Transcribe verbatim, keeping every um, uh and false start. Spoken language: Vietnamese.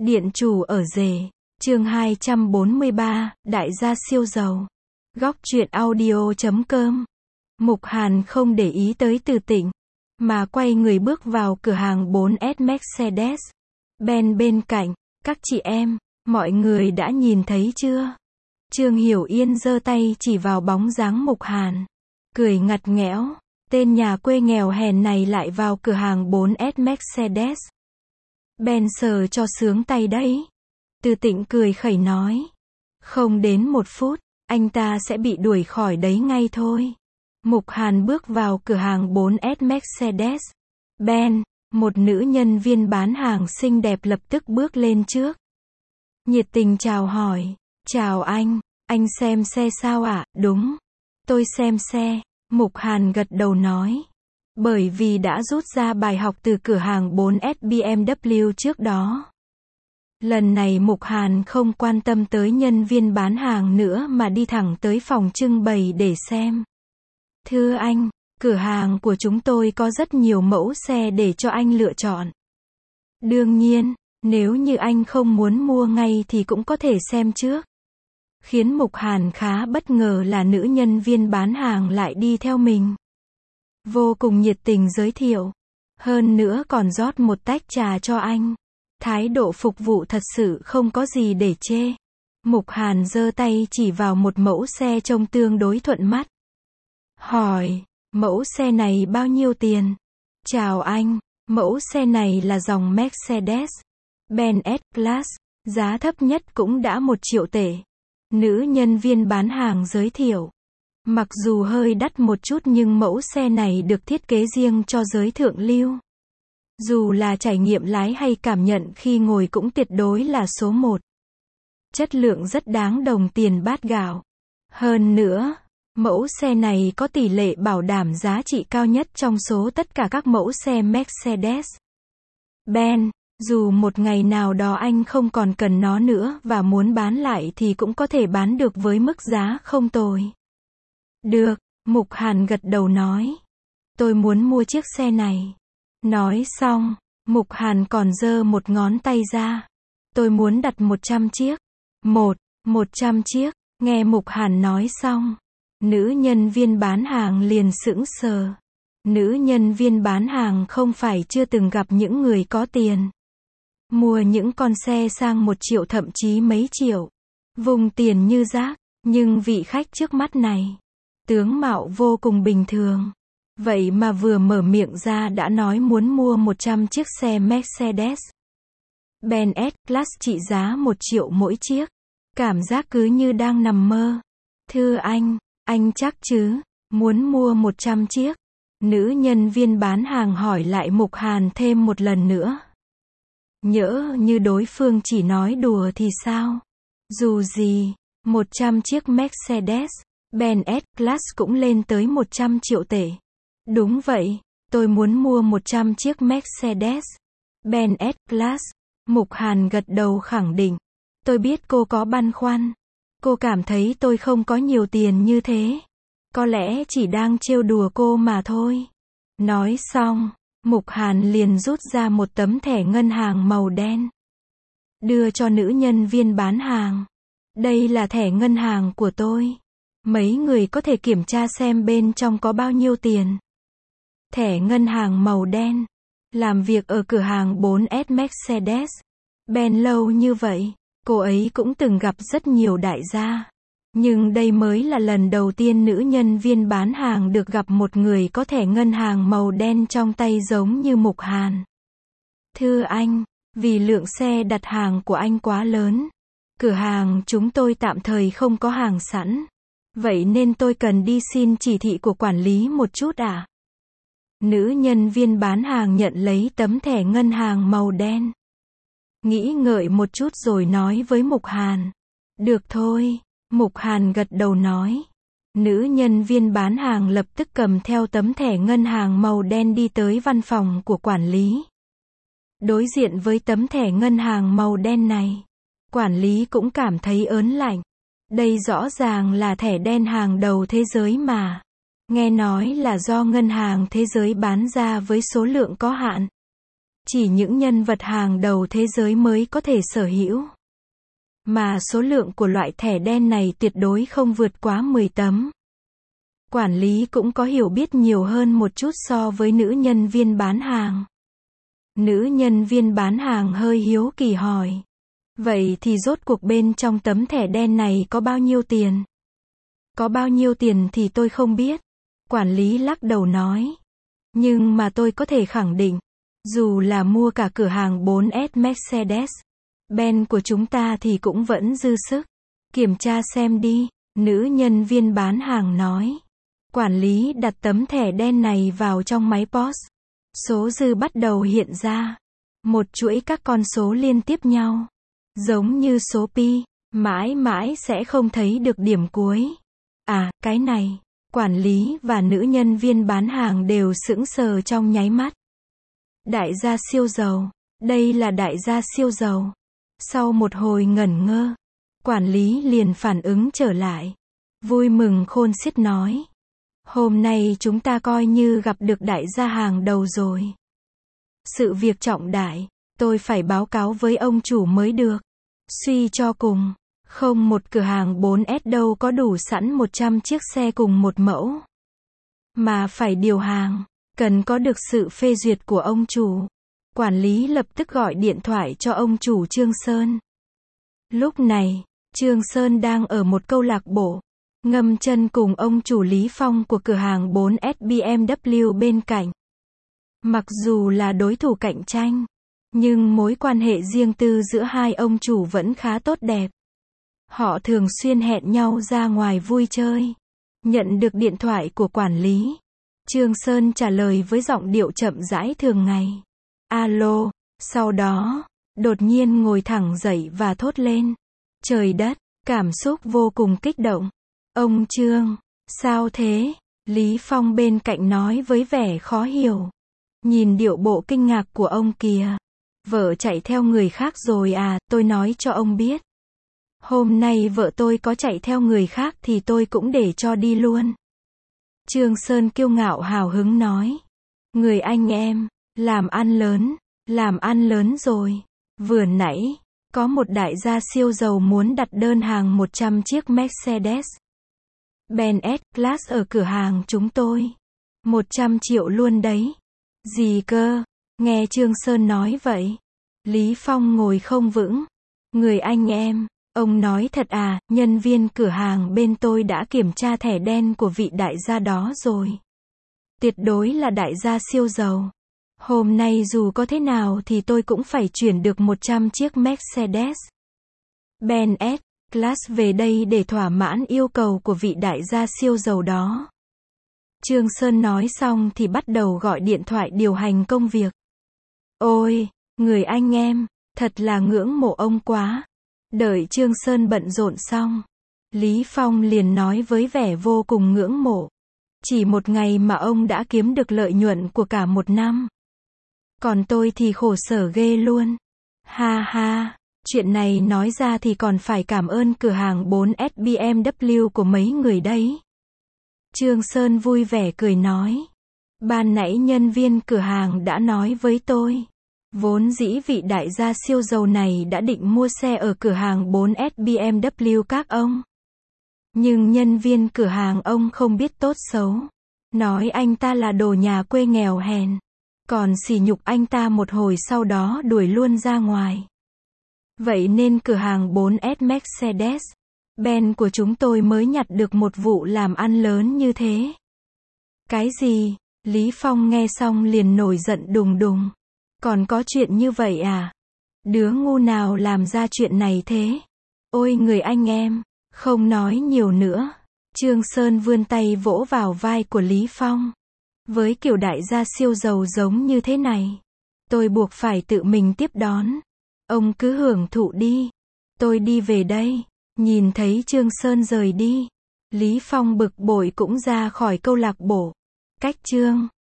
Điện chủ ở rể, chương hai trăm bốn mươi ba, đại gia siêu giàu. Góc truyện audio chấm com. Mục Hàn không để ý tới Từ Tịnh, mà quay người bước vào cửa hàng bốn S Mercedes Benz bên cạnh. Các chị em, mọi người đã nhìn thấy chưa? Trương Hiểu Yên giơ tay chỉ vào bóng dáng Mục Hàn, cười ngặt nghẽo. Tên nhà quê nghèo hèn này lại vào cửa hàng bốn S Mercedes Benz sờ cho sướng tay đấy. Từ Tịnh cười khẩy nói. Không đến một phút, anh ta sẽ bị đuổi khỏi đấy ngay thôi. Mục Hàn bước vào cửa hàng bốn S Mercedes Benz, một nữ nhân viên bán hàng xinh đẹp lập tức bước lên trước. Nhiệt tình chào hỏi. Chào anh, anh xem xe sao ạ? À? Đúng, tôi xem xe. Mục Hàn gật đầu nói. Bởi vì đã rút ra bài học từ cửa hàng bốn S B M W trước đó. Lần này Mục Hàn không quan tâm tới nhân viên bán hàng nữa mà đi thẳng tới phòng trưng bày để xem. Thưa anh, cửa hàng của chúng tôi có rất nhiều mẫu xe để cho anh lựa chọn. Đương nhiên, nếu như anh không muốn mua ngay thì cũng có thể xem trước. Khiến Mục Hàn khá bất ngờ là nữ nhân viên bán hàng lại đi theo mình. Vô cùng nhiệt tình giới thiệu. Hơn nữa còn rót một tách trà cho anh. Thái độ phục vụ thật sự không có gì để chê. Mục Hàn giơ tay chỉ vào một mẫu xe trông tương đối thuận mắt. Hỏi, mẫu xe này bao nhiêu tiền? Chào anh, mẫu xe này là dòng Mercedes Benz S-Class, giá thấp nhất cũng đã một triệu tệ. Nữ nhân viên bán hàng giới thiệu. Mặc dù hơi đắt một chút nhưng mẫu xe này được thiết kế riêng cho giới thượng lưu. Dù là trải nghiệm lái hay cảm nhận khi ngồi cũng tuyệt đối là số một. Chất lượng rất đáng đồng tiền bát gạo. Hơn nữa, mẫu xe này có tỷ lệ bảo đảm giá trị cao nhất trong số tất cả các mẫu xe Mercedes Benz. Dù một ngày nào đó anh không còn cần nó nữa và muốn bán lại thì cũng có thể bán được với mức giá không tồi. Được, Mục Hàn gật đầu nói. Tôi muốn mua chiếc xe này. Nói xong, Mục Hàn còn giơ một ngón tay ra. Tôi muốn đặt một trăm chiếc. Một, một trăm chiếc. Nghe Mục Hàn nói xong, nữ nhân viên bán hàng liền sững sờ. Nữ nhân viên bán hàng không phải chưa từng gặp những người có tiền. Mua những con xe sang một triệu thậm chí mấy triệu. Vùng tiền như rác. Nhưng vị khách trước mắt này, tướng mạo vô cùng bình thường. Vậy mà vừa mở miệng ra đã nói muốn mua một trăm chiếc xe Mercedes Benz S-Class trị giá một triệu mỗi chiếc. Cảm giác cứ như đang nằm mơ. Thưa anh, anh chắc chứ, muốn mua một trăm chiếc? Nữ nhân viên bán hàng hỏi lại Mục Hàn thêm một lần nữa. Nhỡ như đối phương chỉ nói đùa thì sao? Dù gì, một trăm chiếc Mercedes Benz S-Class cũng lên tới một trăm triệu tệ. Đúng vậy, tôi muốn mua một trăm chiếc Mercedes Benz S-Class. Mục Hàn gật đầu khẳng định. Tôi biết cô có băn khoăn. Cô cảm thấy tôi không có nhiều tiền như thế. Có lẽ chỉ đang trêu đùa cô mà thôi. Nói xong, Mục Hàn liền rút ra một tấm thẻ ngân hàng màu đen. Đưa cho nữ nhân viên bán hàng. Đây là thẻ ngân hàng của tôi. Mấy người có thể kiểm tra xem bên trong có bao nhiêu tiền. Thẻ ngân hàng màu đen. Làm việc ở cửa hàng bốn S Mercedes Benz lâu như vậy, cô ấy cũng từng gặp rất nhiều đại gia. Nhưng đây mới là lần đầu tiên nữ nhân viên bán hàng được gặp một người có thẻ ngân hàng màu đen trong tay giống như Mục Hàn. Thưa anh, vì lượng xe đặt hàng của anh quá lớn, cửa hàng chúng tôi tạm thời không có hàng sẵn. Vậy nên tôi cần đi xin chỉ thị của quản lý một chút ạ. À? Nữ nhân viên bán hàng nhận lấy tấm thẻ ngân hàng màu đen. Nghĩ ngợi một chút rồi nói với Mục Hàn. Được thôi, Mục Hàn gật đầu nói. Nữ nhân viên bán hàng lập tức cầm theo tấm thẻ ngân hàng màu đen đi tới văn phòng của quản lý. Đối diện với tấm thẻ ngân hàng màu đen này, quản lý cũng cảm thấy ớn lạnh. Đây rõ ràng là thẻ đen hàng đầu thế giới mà. Nghe nói là do ngân hàng thế giới bán ra với số lượng có hạn. chỉ những nhân vật hàng đầu thế giới mới có thể sở hữu. Mà số lượng của loại thẻ đen này tuyệt đối không vượt quá mười tấm. Quản lý cũng có hiểu biết nhiều hơn một chút so với nữ nhân viên bán hàng. Nữ nhân viên bán hàng hơi hiếu kỳ hỏi. Vậy thì rốt cuộc bên trong tấm thẻ đen này có bao nhiêu tiền? Có bao nhiêu tiền thì tôi không biết. Quản lý lắc đầu nói. Nhưng mà tôi có thể khẳng định, dù là mua cả cửa hàng bốn S Mercedes-Benz của chúng ta thì cũng vẫn dư sức. Kiểm tra xem đi, nữ nhân viên bán hàng nói. Quản lý đặt tấm thẻ đen này vào trong máy pê o ét. Số dư bắt đầu hiện ra. Một chuỗi các con số liên tiếp nhau. Giống như số pi, mãi mãi sẽ không thấy được điểm cuối. À, cái này, quản lý và nữ nhân viên bán hàng đều sững sờ trong nháy mắt. Đại gia siêu giàu, đây là đại gia siêu giàu. Sau một hồi ngẩn ngơ, quản lý liền phản ứng trở lại. Vui mừng khôn xiết nói. Hôm nay chúng ta coi như gặp được đại gia hàng đầu rồi. Sự việc trọng đại, tôi phải báo cáo với ông chủ mới được. Suy cho cùng, không một cửa hàng bốn S đâu có đủ sẵn một trăm chiếc xe cùng một mẫu. Mà phải điều hàng, cần có được sự phê duyệt của ông chủ. Quản lý lập tức gọi điện thoại cho ông chủ Trương Sơn. Lúc này, Trương Sơn đang ở một câu lạc bộ, ngâm chân cùng ông chủ Lý Phong của cửa hàng bốn S B M W bên cạnh. Mặc dù là đối thủ cạnh tranh, nhưng mối quan hệ riêng tư giữa hai ông chủ vẫn khá tốt đẹp. Họ thường xuyên hẹn nhau ra ngoài vui chơi. Nhận được điện thoại của quản lý, Trương Sơn trả lời với giọng điệu chậm rãi thường ngày. Alo, sau đó, đột nhiên ngồi thẳng dậy và thốt lên. Trời đất, cảm xúc vô cùng kích động. Ông Trương, sao thế? Lý Phong bên cạnh nói với vẻ khó hiểu. Nhìn điệu bộ kinh ngạc của ông kìa. Vợ chạy theo người khác rồi à, tôi nói cho ông biết. Hôm nay vợ tôi có chạy theo người khác thì tôi cũng để cho đi luôn. Trương Sơn kiêu ngạo hào hứng nói. Người anh em, làm ăn lớn, làm ăn lớn rồi. Vừa nãy, có một đại gia siêu giàu muốn đặt đơn hàng một trăm chiếc Mercedes Benz S-Class ở cửa hàng chúng tôi. một trăm triệu luôn đấy. Gì cơ? Nghe Trương Sơn nói vậy. Lý Phong ngồi không vững. Người anh em, ông nói thật à, nhân viên cửa hàng bên tôi đã kiểm tra thẻ đen của vị đại gia đó rồi. Tuyệt đối là đại gia siêu giàu. Hôm nay dù có thế nào thì tôi cũng phải chuyển được một trăm chiếc Mercedes Benz S-Class về đây để thỏa mãn yêu cầu của vị đại gia siêu giàu đó. Trương Sơn nói xong thì bắt đầu gọi điện thoại điều hành công việc. Ôi, người anh em, thật là ngưỡng mộ ông quá. Đợi Trương Sơn bận rộn xong, Lý Phong liền nói với vẻ vô cùng ngưỡng mộ. Chỉ một ngày mà ông đã kiếm được lợi nhuận của cả một năm. Còn tôi thì khổ sở ghê luôn. Ha ha, chuyện này nói ra thì còn phải cảm ơn cửa hàng bốn S B M W của mấy người đấy. Trương Sơn vui vẻ cười nói. Ban nãy nhân viên cửa hàng đã nói với tôi. Vốn dĩ vị đại gia siêu giàu này đã định mua xe ở cửa hàng bốn S B M W các ông. Nhưng nhân viên cửa hàng ông không biết tốt xấu. Nói anh ta là đồ nhà quê nghèo hèn. Còn sỉ nhục anh ta một hồi sau đó đuổi luôn ra ngoài. Vậy nên cửa hàng bốn S Mercedes Benz của chúng tôi mới nhặt được một vụ làm ăn lớn như thế. Cái gì? Lý Phong nghe xong liền nổi giận đùng đùng. Còn có chuyện như vậy à? Đứa ngu nào làm ra chuyện này thế? Ôi người anh em, không nói nhiều nữa. Trương Sơn vươn tay vỗ vào vai của Lý Phong. Với kiểu đại gia siêu giàu giống như thế này, tôi buộc phải tự mình tiếp đón. Ông cứ hưởng thụ đi. Tôi đi về đây. Nhìn thấy Trương Sơn rời đi, Lý Phong bực bội cũng ra khỏi câu lạc bộ. Cách Trương